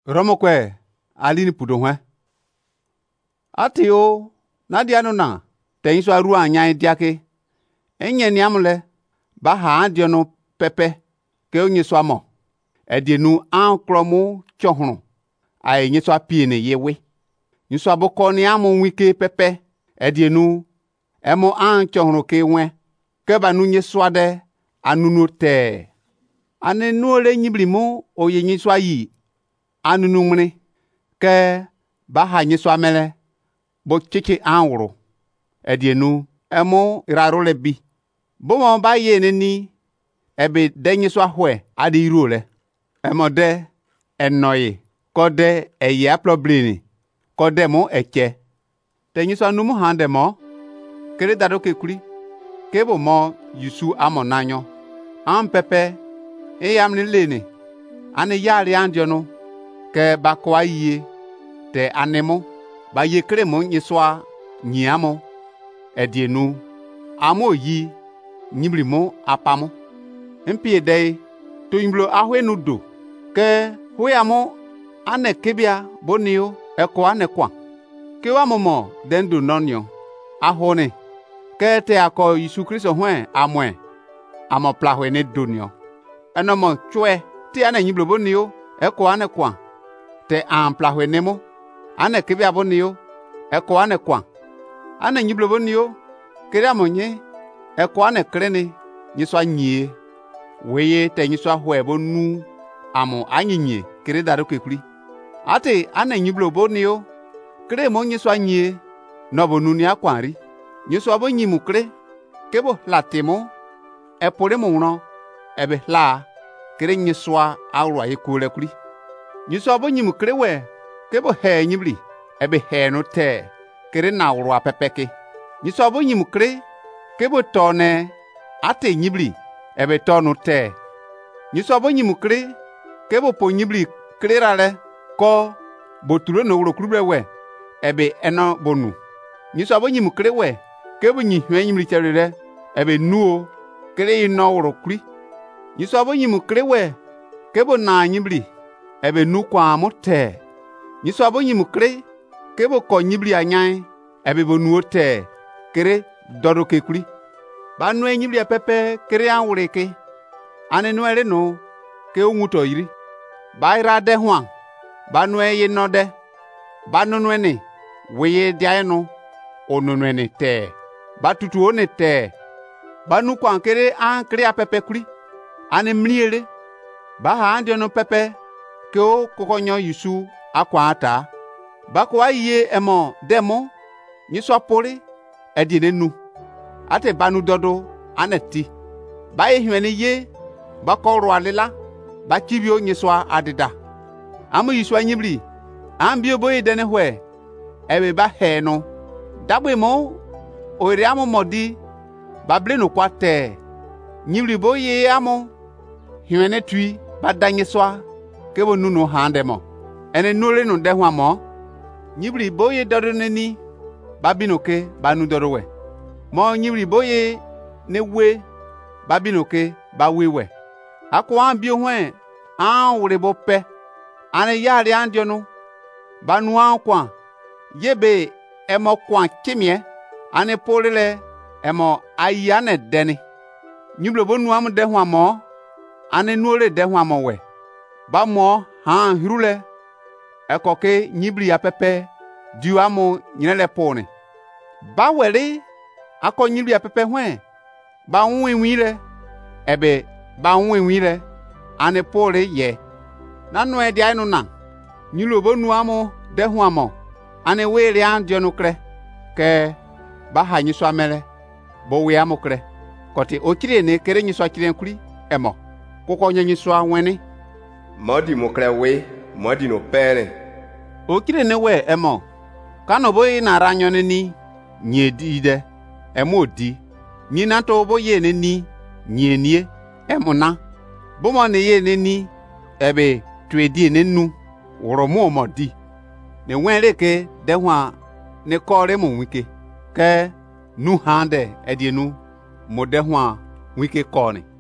Romokwe alini pudohwe. Atio nadiano na te iso aru anya diake. Enye ni amule ba ha adio no pepe ke onye so amo. Edienu ankromu chohunu. Ai nyeso apie ne yewe. Nyeso aboko ni amo wike pepe. Edienu emo anchohunu ke we. Ke ba nu nyeso ade anunu te. Anenu ole nyiblimu oye nyeso ayi. Anunu mne ke ba ha nyeso amele bo chichi anwuru. Edienu emo iraro lebi. Bo mo ba ye neni ebe de nyeso ahwe ade iru le. Emo de enoye kode eye aproblini kode mo eche. Te nyeso anumu hande mo kere dado ke kuri kebo mo yusu amonanyo. Am pepe eyamni lene ane yari andiono ke bakwa iye te anemo ba ye kere mo nyeswa nyiamo edienu amo yi nyibrimo apamo empie dei to imblo ahwenu do ke huyamo ane kebia bonio eko ane kwa kewa momo dendo nonyo ahone ke te ako Yesu Kristo hwen amwe amo plahwe ne donio enomo chwe ti ane nyiblo bonio eko ane kwa te amplahwe nemo ane kebia bonio eko ane kwa ane nyiblo bonio kere amonye eko ane krene nyiso anyie weye te nyiso ahwe bonu amo anyinye kere daro kekuri ate ane nyiblo bonio kere mo nyiso anyie no bonu ni akwari nyiso abonyimu kere kebo latimo epore mo nro ebe la kere nyiso awro ayekule kuri nyiso abonyimu kere we kebo he nyibli ebe he no te kere na awro apepeke nyiso abonyimu kere kebo tone ate nyibli ebe tonu te nyiso abonyimu kere kebo po nyibli kere rale ko boturo no wro kurube we ebe eno bonu nyiso abonyimu kere we kebo nyi hwe nyibli cherere ebe nuo kere ino wro kuri nyiso abonyimu kere we kebo na nyibli ebe nu kwa mote nyiso abonyimu kere kebo ko nyibli anyan ebe bonu te kere dodo ke kuri ba nu nyibli pepe kere anwure ke ane nu ere no ke onwuto yiri ba ira de hwan ba nu ye no de ba nu ene weye dia no onu ene te ba tutu one te ba nu kwa kere an kere pepe kuri ane mliere ba ha andio no pepe ke o kokonyo Yesu akwa ata ba kwa iye emo demo nyiso apore edienenu ate banu dodo aneti ba ehwene ye ba ko ro alela ba kibio nyiso adida amu Yesu anyibli ambio boye dene hwe ebe ba he no dagbe mo ore amu modi ba ble no kwate nyibli boye amu hwene tui ba danyiso kebo nunu handemo ene nure no de hwa mo nyibli boye dodo neni babinoke banu dodo we mo nyibli boye ne we babinoke ba wewe akwa ambio hwen an wure bo pe ane yari andio no banu akwa yebe emo kwa kimie ane polele emo ayane deni nyibli bonu am de hwa mo ane nure de hwa mo we ba mo ha hirule ekoke nyibli ya pepe diamo nyinele pone ba wele ako nyibli ya pepe hwen ba nwinwile ebe ba nwinwile ane pole ye na no e dia no na nyilo bonu amo de hu amo ane wele andio no kre ke ba ha nyiso amele bo we amo kre koti okire ne kere nyiso akire nkuri emo kokko nyiso anweni modi mo kre we modi no pere okire ne we emo kano boy na ranyo ni nyedi de emo di nyina to boye ni nyenie emona bomo ne ye ni ebe twedi nenu woromo modi ne wenre ke de hwa ne kore mo wike ke nu hande edienu mo de hwa wike kone